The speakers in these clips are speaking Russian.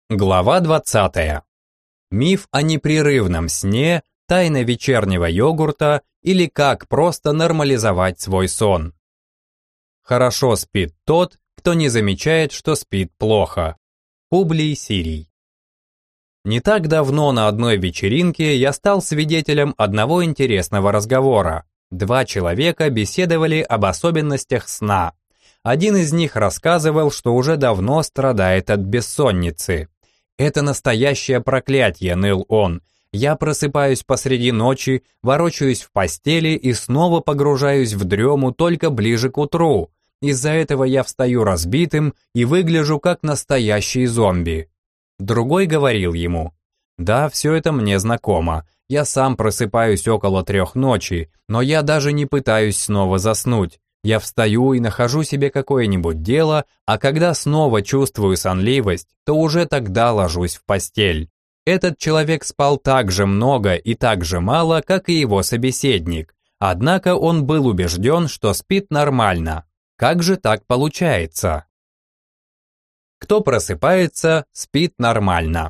Глава 20. Миф о непрерывном сне, тайна вечернего йогурта или как просто нормализовать свой сон. Хорошо спит тот, кто не замечает, что спит плохо. Публий Сирий. Не так давно на одной вечеринке я стал свидетелем одного интересного разговора. Два человека беседовали об особенностях сна. Один из них рассказывал, что уже давно страдает от бессонницы. «Это настоящее проклятие», — ныл он. «Я просыпаюсь посреди ночи, ворочаюсь в постели и снова погружаюсь в дрему только ближе к утру. Из-за этого я встаю разбитым и выгляжу как настоящий зомби». Другой говорил ему: «Да, все это мне знакомо. Я сам просыпаюсь около 3 ночи, но я даже не пытаюсь снова заснуть. Я встаю и нахожу себе какое-нибудь дело, а когда снова чувствую сонливость, то уже тогда ложусь в постель». Этот человек спал так же много и так же мало, как и его собеседник. Однако он был убежден, что спит нормально. Как же так получается? Кто просыпается, спит нормально.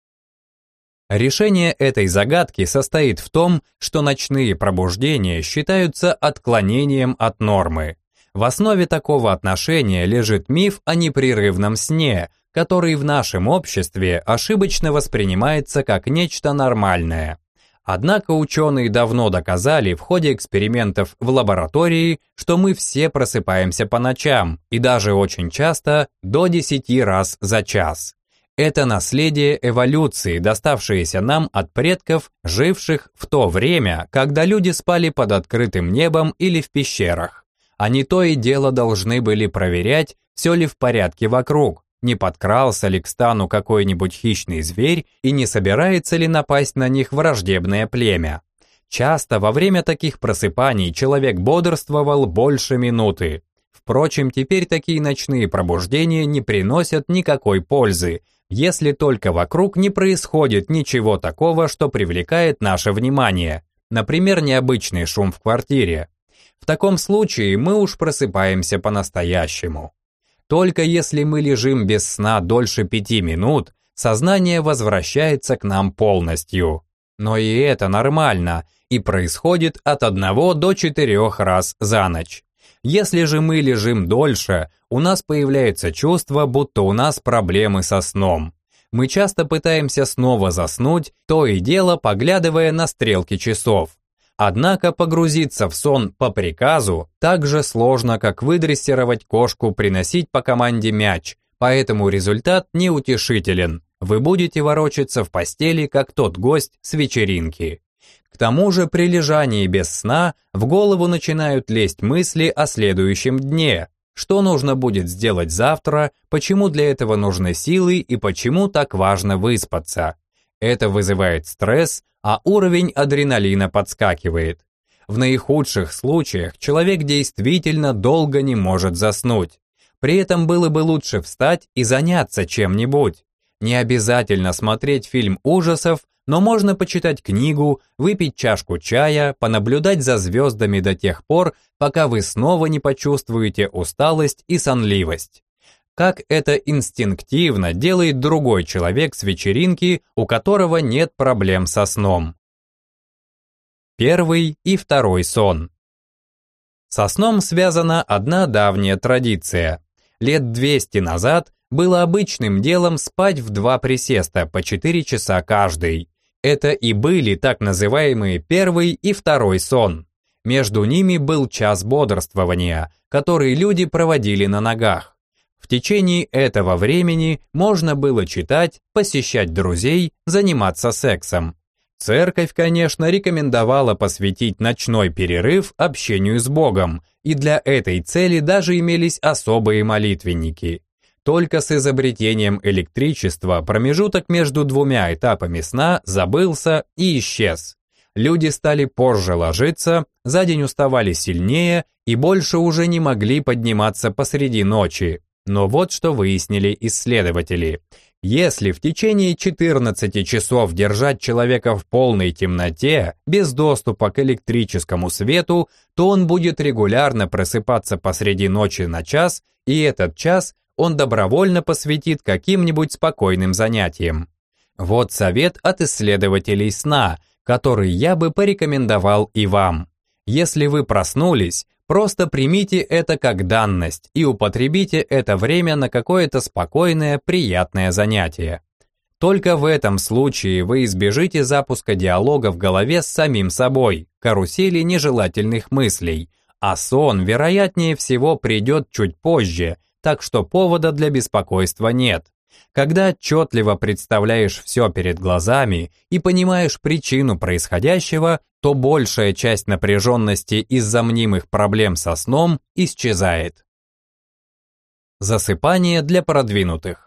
Решение этой загадки состоит в том, что ночные пробуждения считаются отклонением от нормы. В основе такого отношения лежит миф о непрерывном сне, который в нашем обществе ошибочно воспринимается как нечто нормальное. Однако ученые давно доказали в ходе экспериментов в лаборатории, что мы все просыпаемся по ночам, и даже очень часто до 10 раз за час. Это наследие эволюции, доставшееся нам от предков, живших в то время, когда люди спали под открытым небом или в пещерах. Они то и дело должны были проверять, все ли в порядке вокруг, не подкрался ли к стану какой-нибудь хищный зверь и не собирается ли напасть на них враждебное племя. Часто во время таких просыпаний человек бодрствовал больше минуты. Впрочем, теперь такие ночные пробуждения не приносят никакой пользы, если только вокруг не происходит ничего такого, что привлекает наше внимание, например, необычный шум в квартире. В таком случае мы уж просыпаемся по-настоящему. Только если мы лежим без сна дольше 5 минут, сознание возвращается к нам полностью. Но и это нормально, и происходит от 1 до 4 раз за ночь. Если же мы лежим дольше, у нас появляется чувство, будто у нас проблемы со сном. Мы часто пытаемся снова заснуть, то и дело поглядывая на стрелки часов. Однако погрузиться в сон по приказу так же сложно, как выдрессировать кошку приносить по команде мяч, поэтому результат неутешителен. Вы будете ворочаться в постели, как тот гость с вечеринки. К тому же при лежании без сна в голову начинают лезть мысли о следующем дне. Что нужно будет сделать завтра, почему для этого нужны силы и почему так важно выспаться. Это вызывает стресс, а уровень адреналина подскакивает. В наихудших случаях человек действительно долго не может заснуть. При этом было бы лучше встать и заняться чем-нибудь. Не обязательно смотреть фильм ужасов, но можно почитать книгу, выпить чашку чая, понаблюдать за звездами до тех пор, пока вы снова не почувствуете усталость и сонливость. Как это инстинктивно делает другой человек с вечеринки, у которого нет проблем со сном. Первый и второй сон. Со сном связана одна давняя традиция. Лет 200 назад было обычным делом спать в 2 присеста по 4 часа каждый. Это и были так называемые первый и второй сон. Между ними был час бодрствования, который люди проводили на ногах. В течение этого времени можно было читать, посещать друзей, заниматься сексом. Церковь, конечно, рекомендовала посвятить ночной перерыв общению с Богом, и для этой цели даже имелись особые молитвенники. Только с изобретением электричества промежуток между 2 этапами сна забылся и исчез. Люди стали позже ложиться, за день уставали сильнее и больше уже не могли подниматься посреди ночи. Но вот что выяснили исследователи. Если в течение 14 часов держать человека в полной темноте, без доступа к электрическому свету, то он будет регулярно просыпаться посреди ночи на час, и этот час он добровольно посвятит каким-нибудь спокойным занятиям. Вот совет от исследователей сна, который я бы порекомендовал и вам. Если вы проснулись, просто примите это как данность и употребите это время на какое-то спокойное, приятное занятие. Только в этом случае вы избежите запуска диалога в голове с самим собой, карусели нежелательных мыслей, а сон, вероятнее всего, придет чуть позже, так что повода для беспокойства нет. Когда отчетливо представляешь все перед глазами и понимаешь причину происходящего, то большая часть напряженности из-за мнимых проблем со сном исчезает. Засыпание для продвинутых.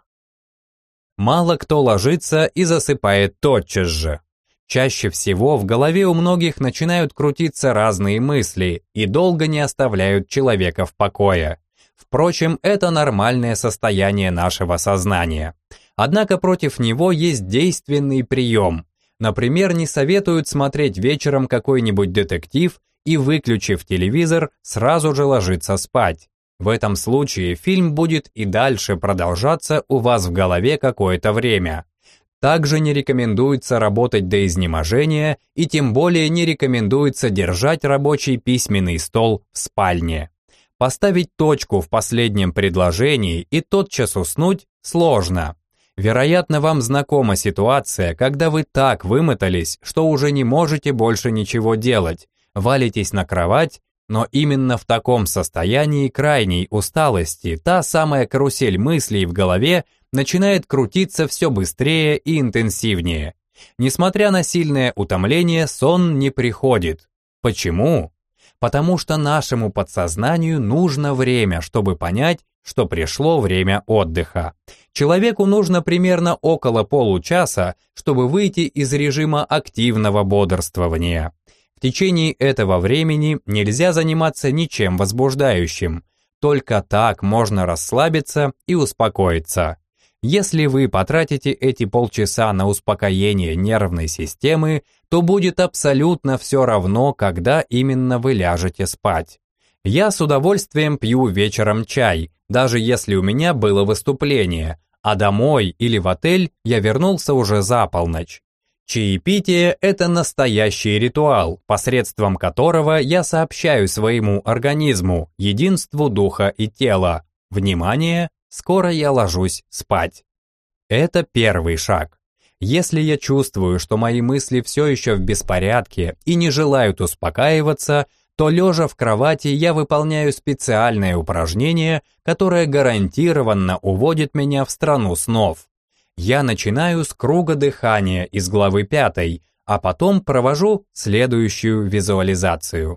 Мало кто ложится и засыпает тотчас же. Чаще всего в голове у многих начинают крутиться разные мысли и долго не оставляют человека в покое. Впрочем, это нормальное состояние нашего сознания. Однако против него есть действенный прием. Например, не советуют смотреть вечером какой-нибудь детектив и, выключив телевизор, сразу же ложиться спать. В этом случае фильм будет и дальше продолжаться у вас в голове какое-то время. Также не рекомендуется работать до изнеможения и тем более не рекомендуется держать рабочий письменный стол в спальне. Поставить точку в последнем предложении и тотчас уснуть сложно. Вероятно, вам знакома ситуация, когда вы так вымотались, что уже не можете больше ничего делать, валитесь на кровать, но именно в таком состоянии крайней усталости та самая карусель мыслей в голове начинает крутиться все быстрее и интенсивнее. Несмотря на сильное утомление, сон не приходит. Почему? Потому что нашему подсознанию нужно время, чтобы понять, что пришло время отдыха. Человеку нужно примерно около получаса, чтобы выйти из режима активного бодрствования. В течение этого времени нельзя заниматься ничем возбуждающим. Только так можно расслабиться и успокоиться. Если вы потратите эти полчаса на успокоение нервной системы, то будет абсолютно все равно, когда именно вы ляжете спать. Я с удовольствием пью вечером чай, даже если у меня было выступление, а домой или в отель я вернулся уже за полночь. Чаепитие – это настоящий ритуал, посредством которого я сообщаю своему организму, единству духа и тела: внимание, скоро я ложусь спать. Это первый шаг. Если я чувствую, что мои мысли все еще в беспорядке и не желают успокаиваться, то лежа в кровати я выполняю специальное упражнение, которое гарантированно уводит меня в страну снов. Я начинаю с круга дыхания из главы 5, а потом провожу следующую визуализацию.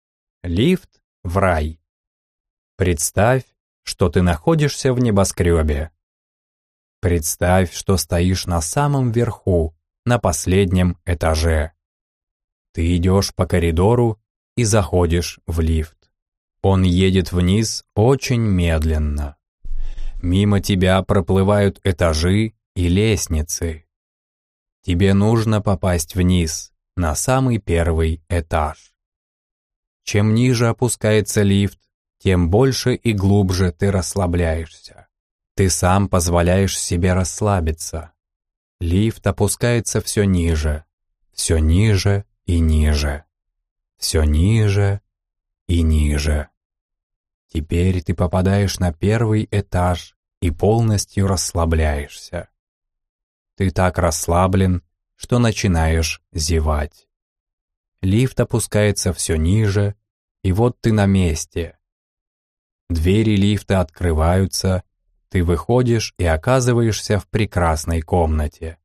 Лифт в рай. Представь, что ты находишься в небоскребе. Представь, что стоишь на самом верху, на последнем этаже. Ты идешь по коридору и заходишь в лифт. Он едет вниз очень медленно. Мимо тебя проплывают этажи и лестницы. Тебе нужно попасть вниз, на самый первый этаж. Чем ниже опускается лифт, тем больше и глубже ты расслабляешься. Ты сам позволяешь себе расслабиться. Лифт опускается все ниже и ниже, все ниже и ниже. Теперь ты попадаешь на первый этаж и полностью расслабляешься. Ты так расслаблен, что начинаешь зевать. Лифт опускается все ниже, и вот ты на месте. Двери лифта открываются, ты выходишь и оказываешься в прекрасной комнате.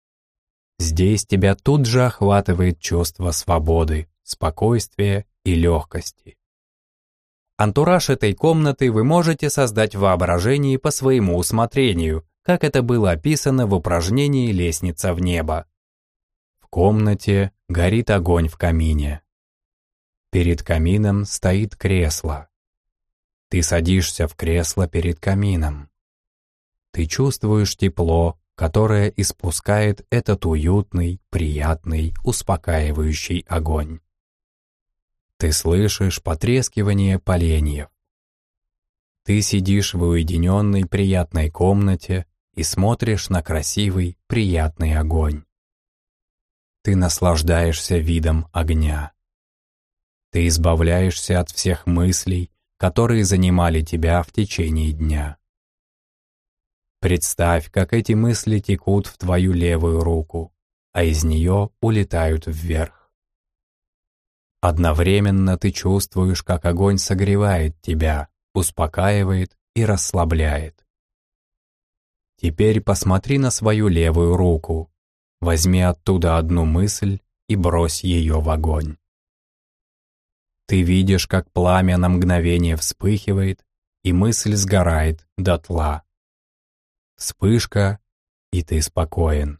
Здесь тебя тут же охватывает чувство свободы, спокойствия и легкости. Антураж этой комнаты вы можете создать в воображении по своему усмотрению, как это было описано в упражнении «Лестница в небо». В комнате горит огонь в камине. Перед камином стоит кресло. Ты садишься в кресло перед камином. Ты чувствуешь тепло, которое испускает этот уютный, приятный, успокаивающий огонь. Ты слышишь потрескивание поленьев. Ты сидишь в уединенной приятной комнате и смотришь на красивый приятный огонь. Ты наслаждаешься видом огня. Ты избавляешься от всех мыслей, которые занимали тебя в течение дня. Представь, как эти мысли текут в твою левую руку, а из нее улетают вверх. Одновременно ты чувствуешь, как огонь согревает тебя, успокаивает и расслабляет. Теперь посмотри на свою левую руку, возьми оттуда одну мысль и брось ее в огонь. Ты видишь, как пламя на мгновение вспыхивает, и мысль сгорает дотла. Вспышка, и ты спокоен.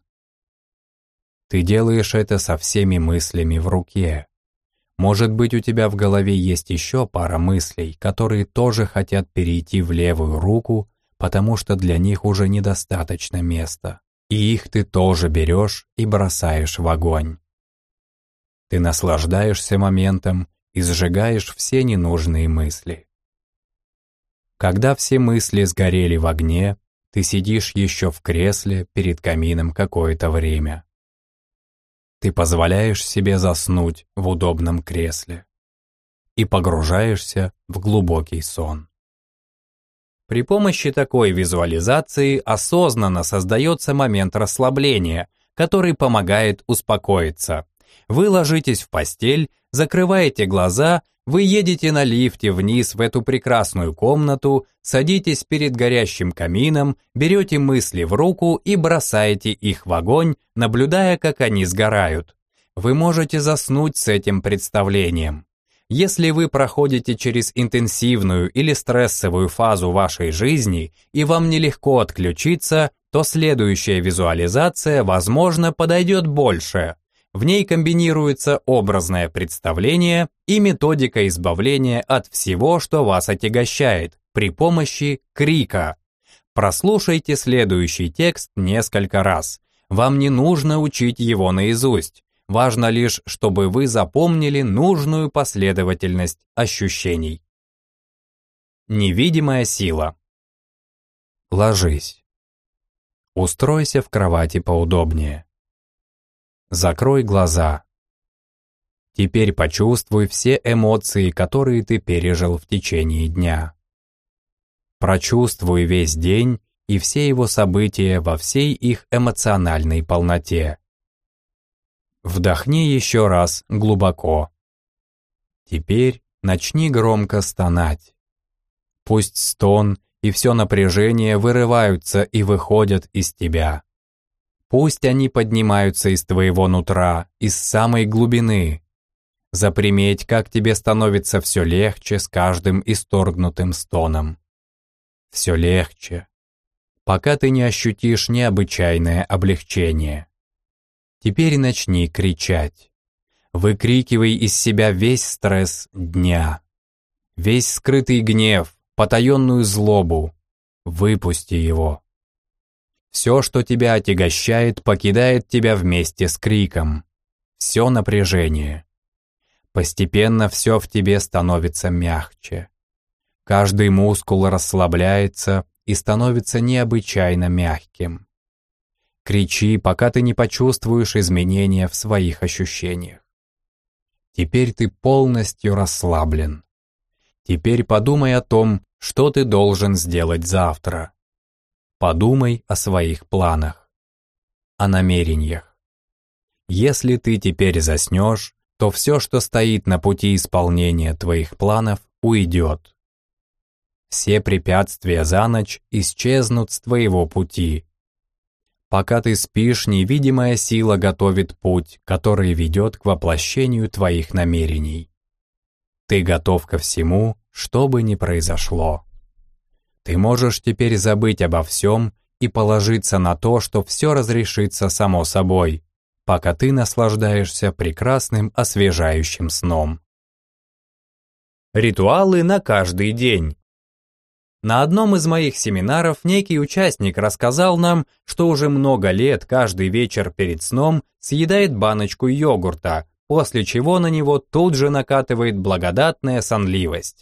Ты делаешь это со всеми мыслями в руке. Может быть, у тебя в голове есть еще пара мыслей, которые тоже хотят перейти в левую руку, потому что для них уже недостаточно места. И их ты тоже берешь и бросаешь в огонь. Ты наслаждаешься моментом и сжигаешь все ненужные мысли. Когда все мысли сгорели в огне, ты сидишь еще в кресле перед камином какое-то время. Ты позволяешь себе заснуть в удобном кресле и погружаешься в глубокий сон. При помощи такой визуализации осознанно создается момент расслабления, который помогает успокоиться. Вы ложитесь в постель, закрываете глаза, вы едете на лифте вниз в эту прекрасную комнату, садитесь перед горящим камином, берете мысли в руку и бросаете их в огонь, наблюдая, как они сгорают. Вы можете заснуть с этим представлением. Если вы проходите через интенсивную или стрессовую фазу вашей жизни и вам нелегко отключиться, то следующая визуализация, возможно, подойдет больше. В ней комбинируется образное представление и методика избавления от всего, что вас отягощает, при помощи крика. Прослушайте следующий текст несколько раз. Вам не нужно учить его наизусть. Важно лишь, чтобы вы запомнили нужную последовательность ощущений. Невидимая сила. Ложись. Устройся в кровати поудобнее. Закрой глаза. Теперь почувствуй все эмоции, которые ты пережил в течение дня. Прочувствуй весь день и все его события во всей их эмоциональной полноте. Вдохни еще раз глубоко. Теперь начни громко стонать. Пусть стон и все напряжение вырываются и выходят из тебя. Пусть они поднимаются из твоего нутра, из самой глубины. Заприметь, как тебе становится все легче с каждым исторгнутым стоном. Все легче, пока ты не ощутишь необычайное облегчение. Теперь начни кричать. Выкрикивай из себя весь стресс дня. Весь скрытый гнев, потаенную злобу. Выпусти его. Все, что тебя отягощает, покидает тебя вместе с криком. Все напряжение. Постепенно все в тебе становится мягче. Каждый мускул расслабляется и становится необычайно мягким. Кричи, пока ты не почувствуешь изменения в своих ощущениях. Теперь ты полностью расслаблен. Теперь подумай о том, что ты должен сделать завтра. Подумай о своих планах, о намерениях. Если ты теперь заснешь, то все, что стоит на пути исполнения твоих планов, уйдет. Все препятствия за ночь исчезнут с твоего пути. Пока ты спишь, невидимая сила готовит путь, который ведет к воплощению твоих намерений. Ты готов ко всему, что бы ни произошло. Ты можешь теперь забыть обо всем и положиться на то, что все разрешится само собой, пока ты наслаждаешься прекрасным освежающим сном. Ритуалы на каждый день. На одном из моих семинаров некий участник рассказал нам, что уже много лет каждый вечер перед сном съедает баночку йогурта, после чего на него тут же накатывает благодатная сонливость.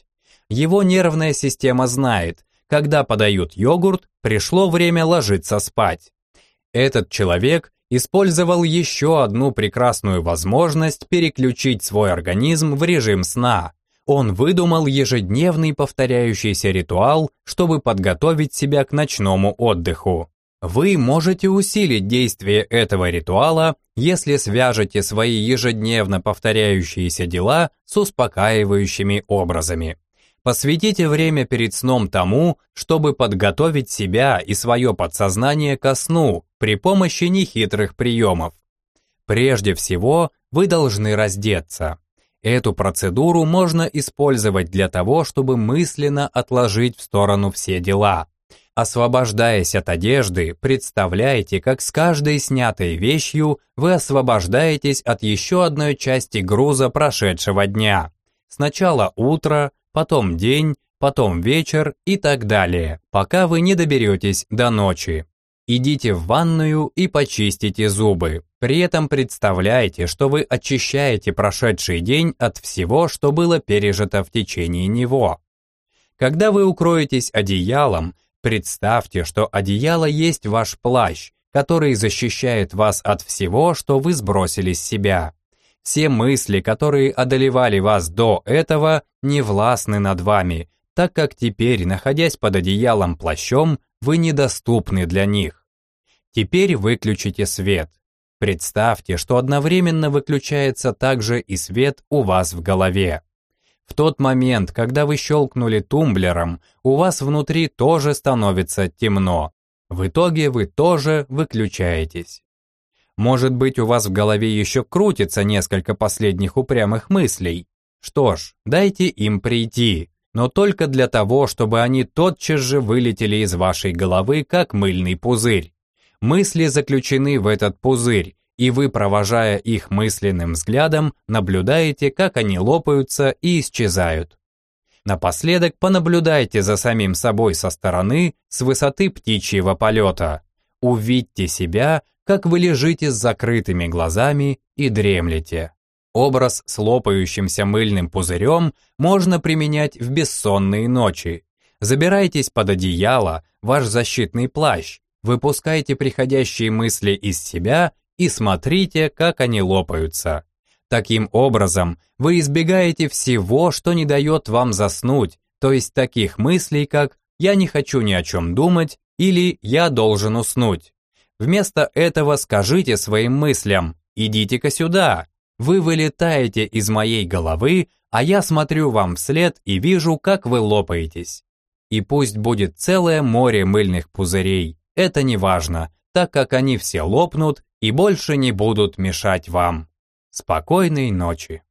Его нервная система знает, когда подают йогурт, пришло время ложиться спать. Этот человек использовал еще одну прекрасную возможность переключить свой организм в режим сна. Он выдумал ежедневный повторяющийся ритуал, чтобы подготовить себя к ночному отдыху. Вы можете усилить действие этого ритуала, если свяжете свои ежедневно повторяющиеся дела с успокаивающими образами. Посвятите время перед сном тому, чтобы подготовить себя и свое подсознание ко сну при помощи нехитрых приемов. Прежде всего, вы должны раздеться. Эту процедуру можно использовать для того, чтобы мысленно отложить в сторону все дела. Освобождаясь от одежды, представляйте, как с каждой снятой вещью вы освобождаетесь от еще одной части груза прошедшего дня. Сначала утро, потом день, потом вечер и так далее, пока вы не доберетесь до ночи. Идите в ванную и почистите зубы. При этом представляйте, что вы очищаете прошедший день от всего, что было пережито в течение него. Когда вы укроетесь одеялом, представьте, что одеяло есть ваш плащ, который защищает вас от всего, что вы сбросили с себя. Все мысли, которые одолевали вас до этого, не властны над вами, так как теперь, находясь под одеялом-плащом, вы недоступны для них. Теперь выключите свет. Представьте, что одновременно выключается также и свет у вас в голове. В тот момент, когда вы щелкнули тумблером, у вас внутри тоже становится темно. В итоге вы тоже выключаетесь. Может быть, у вас в голове еще крутится несколько последних упрямых мыслей. Что ж, дайте им прийти, но только для того, чтобы они тотчас же вылетели из вашей головы, как мыльный пузырь. Мысли заключены в этот пузырь, и вы, провожая их мысленным взглядом, наблюдаете, как они лопаются и исчезают. Напоследок понаблюдайте за самим собой со стороны, с высоты птичьего полета. Увидьте себя, как вы лежите с закрытыми глазами и дремлете. Образ с лопающимся мыльным пузырем можно применять в бессонные ночи. Забирайтесь под одеяло, ваш защитный плащ, выпускайте приходящие мысли из себя и смотрите, как они лопаются. Таким образом, вы избегаете всего, что не дает вам заснуть, то есть таких мыслей, как «я не хочу ни о чем думать» или «я должен уснуть». Вместо этого скажите своим мыслям «идите-ка сюда». Вы вылетаете из моей головы, а я смотрю вам вслед и вижу, как вы лопаетесь. И пусть будет целое море мыльных пузырей, это не важно, так как они все лопнут и больше не будут мешать вам. Спокойной ночи.